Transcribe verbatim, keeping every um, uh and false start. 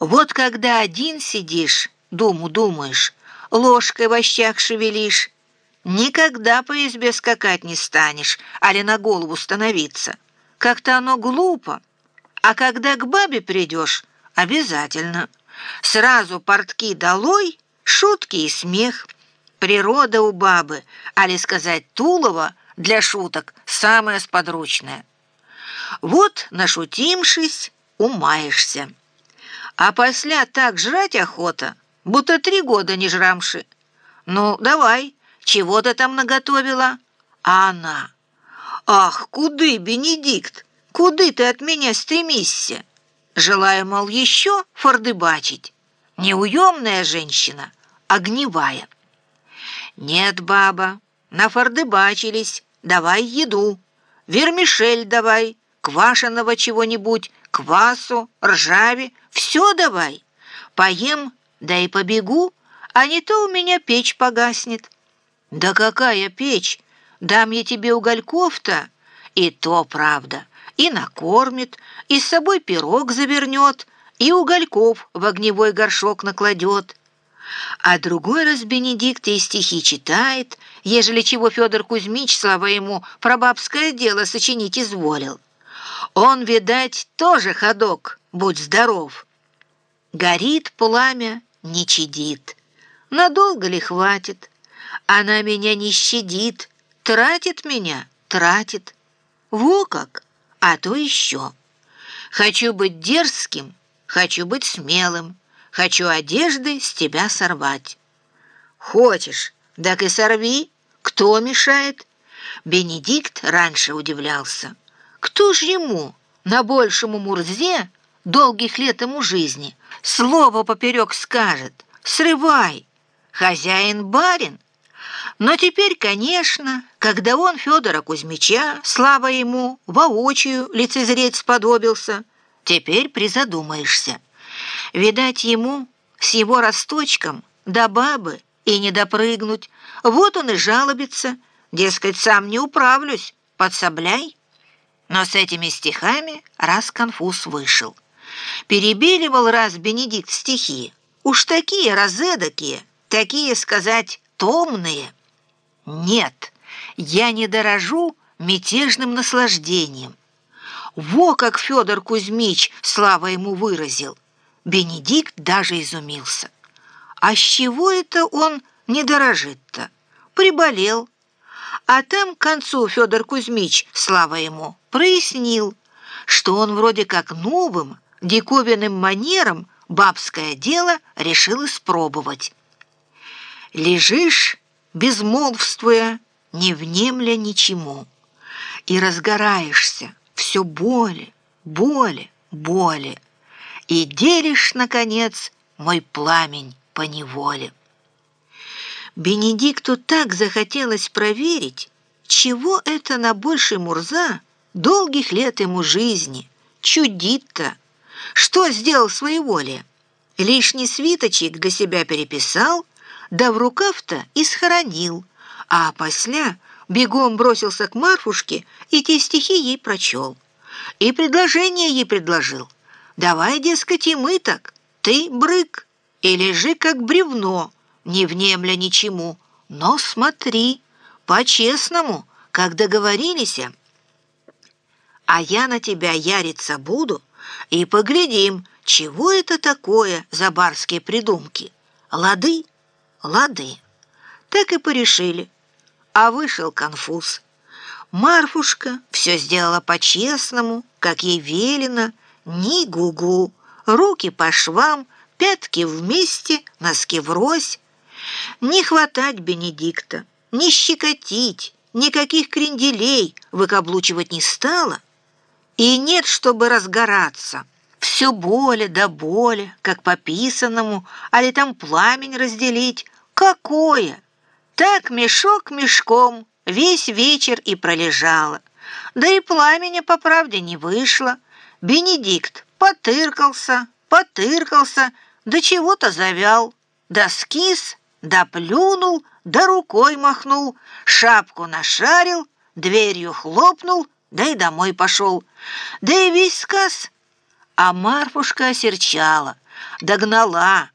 Вот когда один сидишь, думу думаешь, ложкой в щах шевелишь, никогда по избе скакать не станешь, али на голову становиться. Как-то оно глупо. А когда к бабе придешь, обязательно. Сразу портки долой, шутки и смех. Природа у бабы, али сказать Тулова, для шуток самое сподручное. Вот, нашутимшись, умаешься. А после так жрать охота, будто три года не жрамши. Ну, давай, чего ты там наготовила? А она: «Ах, куды, Бенедикт, куды ты от меня стремишься?» Желаю, мол, еще фордыбачить. Неуемная женщина, огневая. «Нет, баба, нафордыбачились, давай еду. Вермишель давай, квашеного чего-нибудь, квасу, ржави, все давай. Поем, да и побегу, а не то у меня печь погаснет». «Да какая печь? Дам я тебе угольков-то». И то правда, и накормит, и с собой пирог завернет, и угольков в огневой горшок накладет. А другой раз Бенедикт и стихи читает, ежели чего Федор Кузьмич, слава ему, про бабское дело сочинить изволил. Он, видать, тоже ходок, будь здоров. Горит пламя, не чадит. Надолго ли хватит? Она меня не щадит, тратит меня, тратит. Во как, а то еще. Хочу быть дерзким, хочу быть смелым, хочу одежды с тебя сорвать. Хочешь, так и сорви, кто мешает? Бенедикт раньше удивлялся. Кто ж ему, на большему Мурзе, долгих лет ему жизни, слово поперек скажет: срывай, хозяин-барин. Но теперь, конечно, когда он Федора Кузьмича, слава ему, воочию лицезреть сподобился, теперь призадумаешься. Видать, ему с его росточком до бабы и не допрыгнуть. Вот он и жалобится, дескать, сам не управлюсь, подсобляй. Но с этими стихами раз конфуз вышел. Перебеливал раз Бенедикт стихи, уж такие разэдакие, такие, сказать, томные. Нет, я не дорожу мятежным наслаждением. Во как Федор Кузьмич, слава ему, выразил. Бенедикт даже изумился. А с чего это он не дорожит-то? Приболел. А там к концу Федор Кузьмич, слава ему, прояснил, что он вроде как новым, диковинным манером бабское дело решил испробовать. Лежишь, безмолвствуя, не внемля ничему, и разгораешься все более, более, более, и делишь, наконец, мой пламень поневоле. Бенедикту так захотелось проверить, чего это на больший Мурза долгих лет ему жизни чудит-то, что сделал своеволие. Лишний свиточек для себя переписал, да в рукав-то и схоронил, а после бегом бросился к Марфушке и те стихи ей прочел. И предложение ей предложил: давай, дескать, и мы так, ты брык, и лежи как бревно, не внемля ничему, но смотри, по-честному, как договорились, а я на тебя яриться буду, и поглядим, чего это такое за барские придумки. Лады? Лады. Так и порешили. А вышел конфуз. Марфушка все сделала по-честному, как ей велено, ни гугу, руки по швам, пятки вместе, носки врозь. Не хватать Бенедикта, не щекотить, никаких кренделей выкаблучивать не стала. И нет, чтобы разгораться. Все боли да боли, как по писанному, али там пламень разделить. Какое? Так мешок мешком весь вечер и пролежала. Да и пламени, по правде, не вышло. Бенедикт потыркался, потыркался, да чего-то завял, да скис, да плюнул, да рукой махнул, шапку нашарил, дверью хлопнул, да и домой пошел. Да и весь сказ. А Марфушка осерчала, Догнала.